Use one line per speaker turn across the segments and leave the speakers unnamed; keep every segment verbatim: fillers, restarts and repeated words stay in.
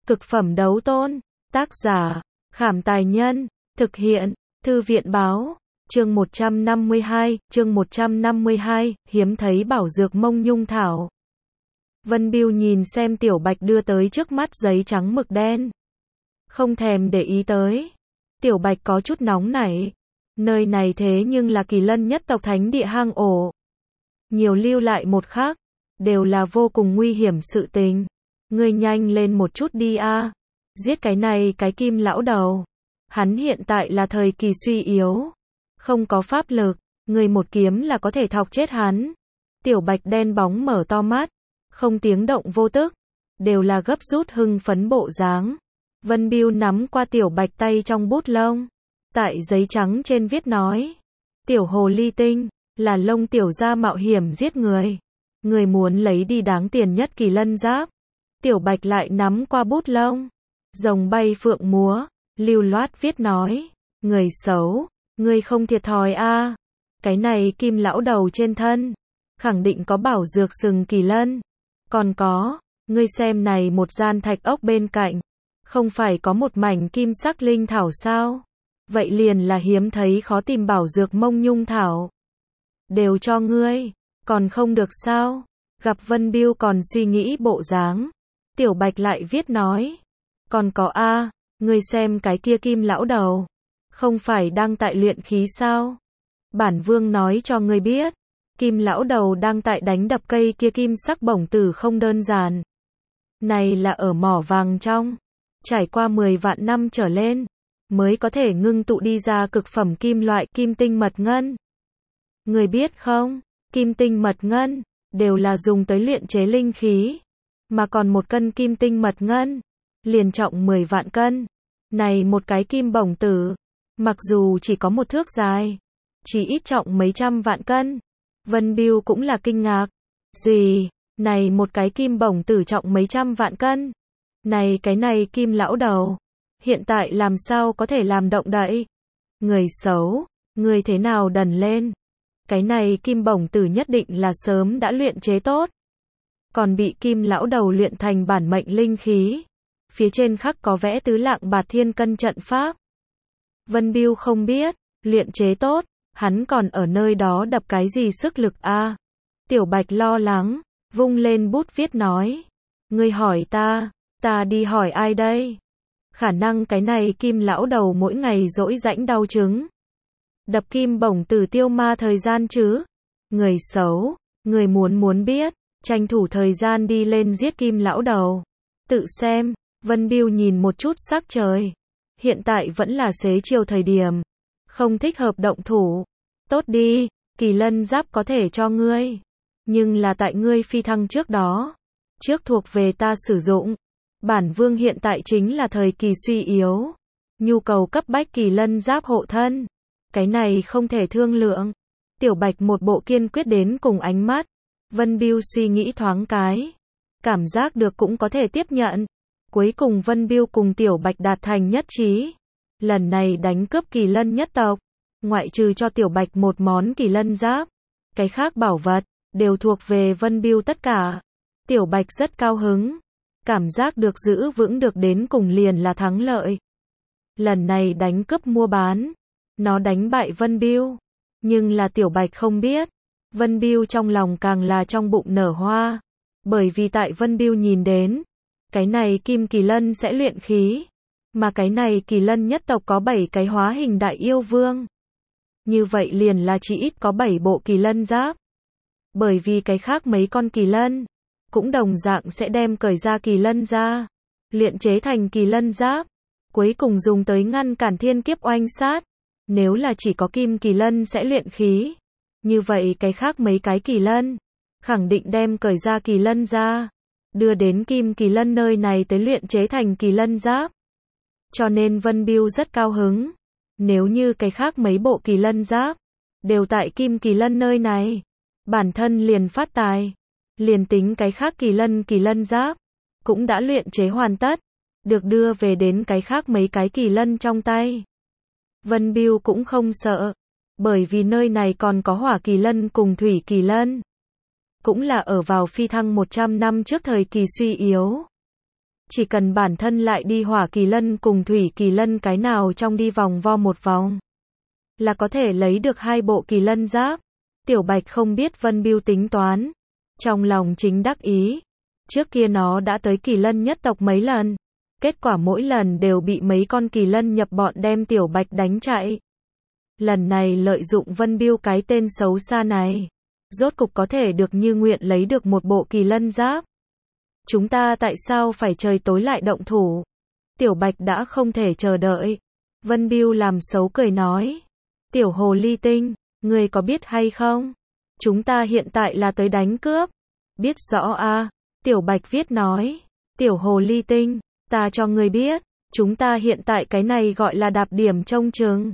Cực phẩm đấu tôn. Tác giả, Khảm Tài Nhân. Thực hiện, Thư viện Báo. Chương một trăm năm mươi hai, chương một trăm năm mươi hai, hiếm thấy bảo dược mông nhung thảo. Vân Biêu nhìn xem Tiểu Bạch đưa tới trước mắt giấy trắng mực đen. Không thèm để ý tới. Tiểu Bạch có chút nóng nảy. Nơi này thế nhưng là Kỳ Lân nhất tộc thánh địa hang ổ. Nhiều lưu lại một khắc, đều là vô cùng nguy hiểm sự tình. Ngươi nhanh lên một chút đi a. Giết cái này cái Kim lão đầu. Hắn hiện tại là thời kỳ suy yếu. Không có pháp lực, người một kiếm là có thể thọc chết hắn. Tiểu Bạch đen bóng mở to mắt. Không tiếng động vô tức. Đều là gấp rút hưng phấn bộ dáng. Vân Biêu nắm qua Tiểu Bạch tay trong bút lông. Tại giấy trắng trên viết nói. Tiểu hồ ly tinh, là lông tiểu gia mạo hiểm giết người. Người muốn lấy đi đáng tiền nhất Kỳ Lân giáp. Tiểu Bạch lại nắm qua bút lông. Rồng bay phượng múa, lưu loát viết nói. Người xấu, người không thiệt thòi a. Cái này Kim lão đầu trên thân, khẳng định có bảo dược sừng Kỳ Lân. Còn có, ngươi xem này một gian thạch ốc bên cạnh. Không phải có một mảnh kim sắc linh thảo sao? Vậy liền là hiếm thấy khó tìm bảo dược mông nhung thảo. Đều cho ngươi, còn không được sao? Gặp Vân Biêu còn suy nghĩ bộ dáng. Tiểu Bạch lại viết nói. Còn có a, ngươi xem cái kia Kim lão đầu. Không phải đang tại luyện khí sao? Bản vương nói cho ngươi biết. Kim lão đầu đang tại đánh đập cây kia kim sắc bổng tử không đơn giản. Này là ở mỏ vàng trong. Trải qua mười vạn năm trở lên. Mới có thể ngưng tụ đi ra cực phẩm kim loại kim tinh mật ngân. Người biết không, kim tinh mật ngân, đều là dùng tới luyện chế linh khí. Mà còn một cân kim tinh mật ngân, liền trọng mười vạn cân. Này một cái kim bổng tử, mặc dù chỉ có một thước dài, chỉ ít trọng mấy trăm vạn cân. Vân Biêu cũng là kinh ngạc. Gì, này một cái kim bổng tử trọng mấy trăm vạn cân. Này cái này Kim lão đầu. Hiện tại làm sao có thể làm động đậy? Người xấu, người thế nào đần lên? Cái này kim bổng tử nhất định là sớm đã luyện chế tốt. Còn bị Kim lão đầu luyện thành bản mệnh linh khí. Phía trên khắc có vẽ tứ lạng bạt thiên cân trận pháp. Vân Biêu không biết, luyện chế tốt, hắn còn ở nơi đó đập cái gì sức lực a? À? Tiểu Bạch lo lắng, vung lên bút viết nói. Ngươi hỏi ta, ta đi hỏi ai đây? Khả năng cái này Kim lão đầu mỗi ngày dỗi rãnh đau trứng. Đập kim bổng tử tiêu ma thời gian chứ. Người xấu, người muốn muốn biết, tranh thủ thời gian đi lên giết Kim lão đầu. Tự xem, Vân Biêu nhìn một chút sắc trời. Hiện tại vẫn là xế chiều thời điểm. Không thích hợp động thủ. Tốt đi, Kỳ Lân giáp có thể cho ngươi. Nhưng là tại ngươi phi thăng trước đó. Trước thuộc về ta sử dụng. Bản vương hiện tại chính là thời kỳ suy yếu. Nhu cầu cấp bách Kỳ Lân giáp hộ thân. Cái này không thể thương lượng. Tiểu Bạch một bộ kiên quyết đến cùng ánh mắt. Vân Biêu suy nghĩ thoáng cái. Cảm giác được cũng có thể tiếp nhận. Cuối cùng Vân Biêu cùng Tiểu Bạch đạt thành nhất trí. Lần này đánh cướp Kỳ Lân nhất tộc. Ngoại trừ cho Tiểu Bạch một món Kỳ Lân giáp. Cái khác bảo vật, đều thuộc về Vân Biêu tất cả. Tiểu Bạch rất cao hứng. Cảm giác được giữ vững được đến cùng liền là thắng lợi. Lần này đánh cướp mua bán. Nó đánh bại Vân Biêu. Nhưng là Tiểu Bạch không biết. Vân Biêu trong lòng càng là trong bụng nở hoa. Bởi vì tại Vân Biêu nhìn đến. Cái này Kim Kỳ Lân sẽ luyện khí. Mà cái này Kỳ Lân nhất tộc có bảy cái hóa hình đại yêu vương. Như vậy liền là chỉ ít có bảy bộ Kỳ Lân giáp. Bởi vì cái khác mấy con Kỳ Lân. Cũng đồng dạng sẽ đem cởi ra Kỳ Lân ra. Luyện chế thành Kỳ Lân giáp. Cuối cùng dùng tới ngăn cản thiên kiếp oanh sát. Nếu là chỉ có Kim Kỳ Lân sẽ luyện khí. Như vậy cái khác mấy cái Kỳ Lân. Khẳng định đem cởi ra Kỳ Lân ra. Đưa đến Kim Kỳ Lân nơi này tới luyện chế thành Kỳ Lân giáp. Cho nên Vân Biêu rất cao hứng. Nếu như cái khác mấy bộ Kỳ Lân giáp. Đều tại Kim Kỳ Lân nơi này. Bản thân liền phát tài. Liền tính cái khác Kỳ Lân Kỳ Lân giáp. Cũng đã luyện chế hoàn tất. Được đưa về đến cái khác mấy cái Kỳ Lân trong tay. Vân Biêu cũng không sợ. Bởi vì nơi này còn có Hỏa Kỳ Lân cùng Thủy Kỳ Lân. Cũng là ở vào phi thăng một trăm năm trước thời kỳ suy yếu. Chỉ cần bản thân lại đi hỏa kỳ lân cùng thủy kỳ lân cái nào trong đi vòng vo một vòng, là có thể lấy được hai bộ kỳ lân giáp. Tiểu Bạch không biết Vân Bưu tính toán, trong lòng chính đắc ý. Trước kia nó đã tới kỳ lân nhất tộc mấy lần, kết quả mỗi lần đều bị mấy con kỳ lân nhập bọn đem Tiểu Bạch đánh chạy. Lần này lợi dụng Vân Bưu cái tên xấu xa này, rốt cục có thể được như nguyện lấy được một bộ kỳ lân giáp. Chúng ta tại sao phải trời tối lại động thủ? Tiểu Bạch đã không thể chờ đợi. Vân Bưu làm xấu cười nói. Tiểu hồ ly tinh, ngươi có biết hay không? Chúng ta hiện tại là tới đánh cướp. Biết rõ a. Tiểu Bạch viết nói. Tiểu hồ ly tinh, ta cho ngươi biết, chúng ta hiện tại cái này gọi là đạp điểm trông chừng.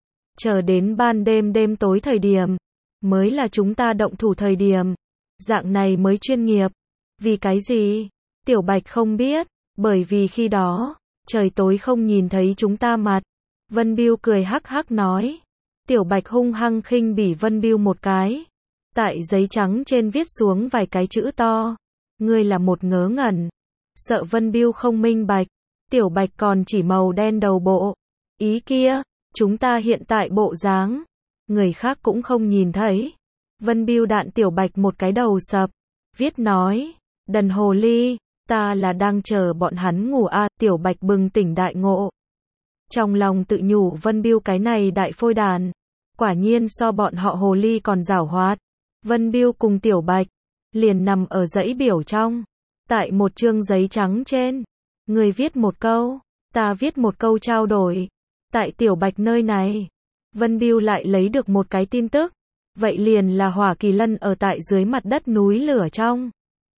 Chờ đến ban đêm đêm tối thời điểm, mới là chúng ta động thủ thời điểm. Dạng này mới chuyên nghiệp. Vì cái gì? Tiểu Bạch không biết, bởi vì khi đó, trời tối không nhìn thấy chúng ta mặt. Vân Bưu cười hắc hắc nói. Tiểu Bạch hung hăng khinh bỉ Vân Bưu một cái. Tại giấy trắng trên viết xuống vài cái chữ to. Ngươi là một ngớ ngẩn. Sợ Vân Bưu không minh bạch. Tiểu Bạch còn chỉ màu đen đầu bộ. Ý kia, chúng ta hiện tại bộ dáng, người khác cũng không nhìn thấy. Vân Bưu đạn Tiểu Bạch một cái đầu sập. Viết nói. Đần hồ ly, ta là đang chờ bọn hắn ngủ a. Tiểu Bạch bừng tỉnh đại ngộ. Trong lòng tự nhủ Vân Bưu cái này đại phôi đàn. Quả nhiên so bọn họ hồ ly còn giảo hoạt. Vân Bưu cùng Tiểu Bạch liền nằm ở dãy biểu trong. Tại một chương giấy trắng trên, người viết một câu, ta viết một câu trao đổi. Tại Tiểu Bạch nơi này, Vân Bưu lại lấy được một cái tin tức. Vậy liền là hỏa kỳ lân ở tại dưới mặt đất núi lửa trong.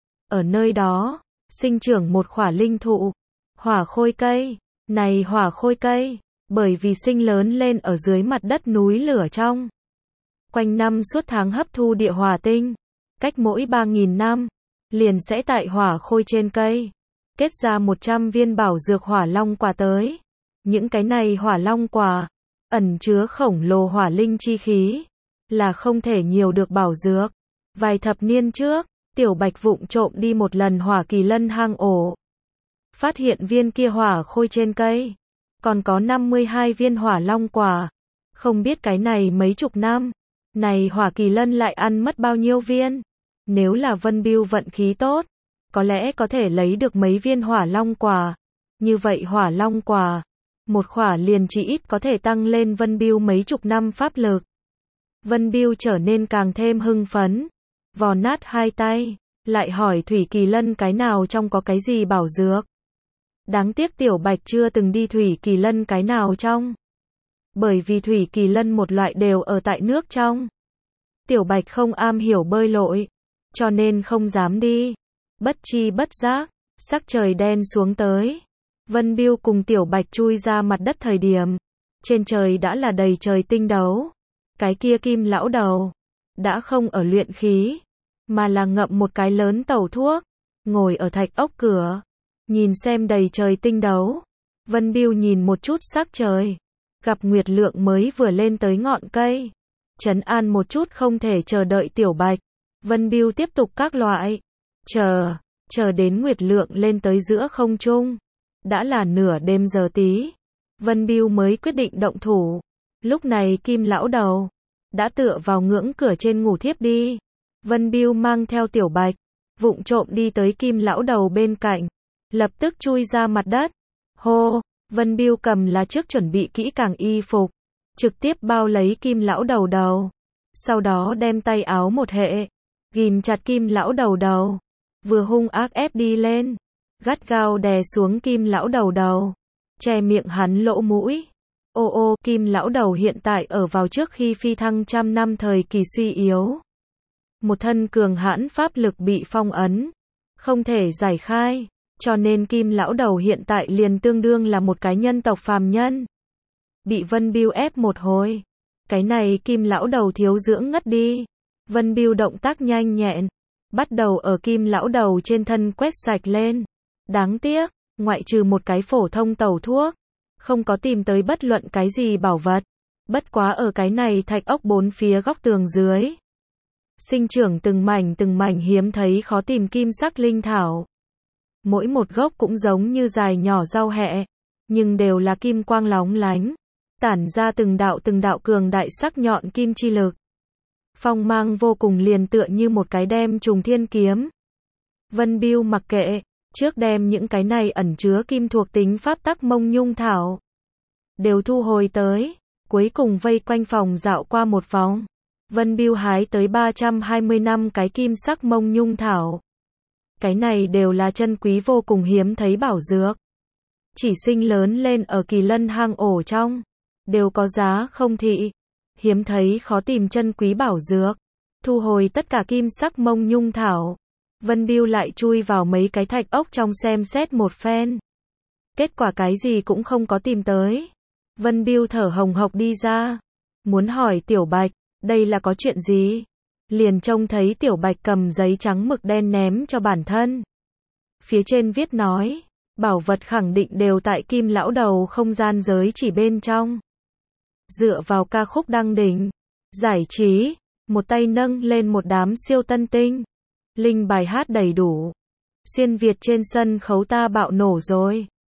Ở nơi đó, sinh trưởng một khỏa linh thụ, hỏa khôi cây. Này hỏa khôi cây, bởi vì sinh lớn lên ở dưới mặt đất núi lửa trong. Quanh năm suốt tháng hấp thu địa hỏa tinh, cách mỗi ba nghìn năm, liền sẽ tại hỏa khôi trên cây, kết ra một trăm viên bảo dược hỏa long quả tới. Những cái này hỏa long quả, ẩn chứa khổng lồ hỏa linh chi khí, là không thể nhiều được bảo dược. Vài thập niên trước, Tiểu Bạch vụng trộm đi một lần hỏa kỳ lân hang ổ. Phát hiện viên kia hỏa khôi trên cây, còn có năm mươi hai viên hỏa long quả. Không biết cái này mấy chục năm, này hỏa kỳ lân lại ăn mất bao nhiêu viên. Nếu là Vân Bưu vận khí tốt, có lẽ có thể lấy được mấy viên hỏa long quả. Như vậy hỏa long quả, một khỏa liền chỉ ít có thể tăng lên Vân Bưu mấy chục năm pháp lực. Vân Bưu trở nên càng thêm hưng phấn, vò nát hai tay, lại hỏi Thủy Kỳ Lân cái nào trong có cái gì bảo dược. Đáng tiếc Tiểu Bạch chưa từng đi Thủy Kỳ Lân cái nào trong. Bởi vì Thủy Kỳ Lân một loại đều ở tại nước trong. Tiểu Bạch không am hiểu bơi lội, cho nên không dám đi. Bất chi bất giác, sắc trời đen xuống tới. Vân Bưu cùng Tiểu Bạch chui ra mặt đất thời điểm, trên trời đã là đầy trời tinh đấu. Cái kia Kim lão đầu đã không ở luyện khí, mà là ngậm một cái lớn tẩu thuốc, ngồi ở thạch ốc cửa, nhìn xem đầy trời tinh đấu. Vân Bưu nhìn một chút sắc trời, gặp Nguyệt Lượng mới vừa lên tới ngọn cây, trấn an một chút không thể chờ đợi Tiểu Bạch. Vân Bưu tiếp tục các loại, chờ, chờ đến Nguyệt Lượng lên tới giữa không trung, đã là nửa đêm giờ tí. Vân Bưu mới quyết định động thủ. Lúc này Kim lão đầu đã tựa vào ngưỡng cửa trên ngủ thiếp đi. Vân Bưu mang theo Tiểu Bạch, vụng trộm đi tới Kim lão đầu bên cạnh, lập tức chui ra mặt đất. Hô, Vân Bưu cầm là trước chuẩn bị kỹ càng y phục, trực tiếp bao lấy Kim lão đầu đầu. Sau đó đem tay áo một hệ, ghim chặt Kim lão đầu đầu, vừa hung ác ép đi lên, gắt gao đè xuống Kim lão đầu đầu, che miệng hắn lỗ mũi. Ô ô, Kim lão đầu hiện tại ở vào trước khi phi thăng trăm năm thời kỳ suy yếu. Một thân cường hãn pháp lực bị phong ấn, không thể giải khai, cho nên Kim lão đầu hiện tại liền tương đương là một cái nhân tộc phàm nhân. Bị Vân Bưu ép một hồi, cái này Kim lão đầu thiếu dưỡng ngất đi. Vân Bưu động tác nhanh nhẹn, bắt đầu ở Kim lão đầu trên thân quét sạch lên. Đáng tiếc, ngoại trừ một cái phổ thông tẩu thuốc, không có tìm tới bất luận cái gì bảo vật. Bất quá ở cái này thạch ốc bốn phía góc tường dưới, sinh trưởng từng mảnh từng mảnh hiếm thấy khó tìm kim sắc linh thảo. Mỗi một gốc cũng giống như dài nhỏ rau hẹ, nhưng đều là kim quang lóng lánh, tản ra từng đạo từng đạo cường đại sắc nhọn kim chi lực. Phong mang vô cùng liền tựa như một cái đem trùng thiên kiếm. Vân Bưu mặc kệ, trước đem những cái này ẩn chứa kim thuộc tính pháp tắc mông nhung thảo đều thu hồi tới, cuối cùng vây quanh phòng dạo qua một vòng. Vân Bưu hái tới ba trăm hai mươi năm cái kim sắc mông nhung thảo. Cái này đều là chân quý vô cùng hiếm thấy bảo dược. Chỉ sinh lớn lên ở Kỳ Lân hang ổ trong, đều có giá không thị. Hiếm thấy khó tìm chân quý bảo dược. Thu hồi tất cả kim sắc mông nhung thảo. Vân Bưu lại chui vào mấy cái thạch ốc trong xem xét một phen. Kết quả cái gì cũng không có tìm tới. Vân Bưu thở hồng hộc đi ra. Muốn hỏi Tiểu Bạch, đây là có chuyện gì? Liền trông thấy Tiểu Bạch cầm giấy trắng mực đen ném cho bản thân. Phía trên viết nói, bảo vật khẳng định đều tại Kim lão đầu không gian giới chỉ bên trong. Dựa vào ca khúc đăng đỉnh, giải trí, một tay nâng lên một đám siêu tân tinh. Linh bài hát đầy đủ. Xuyên Việt trên sân khấu ta bạo nổ rồi.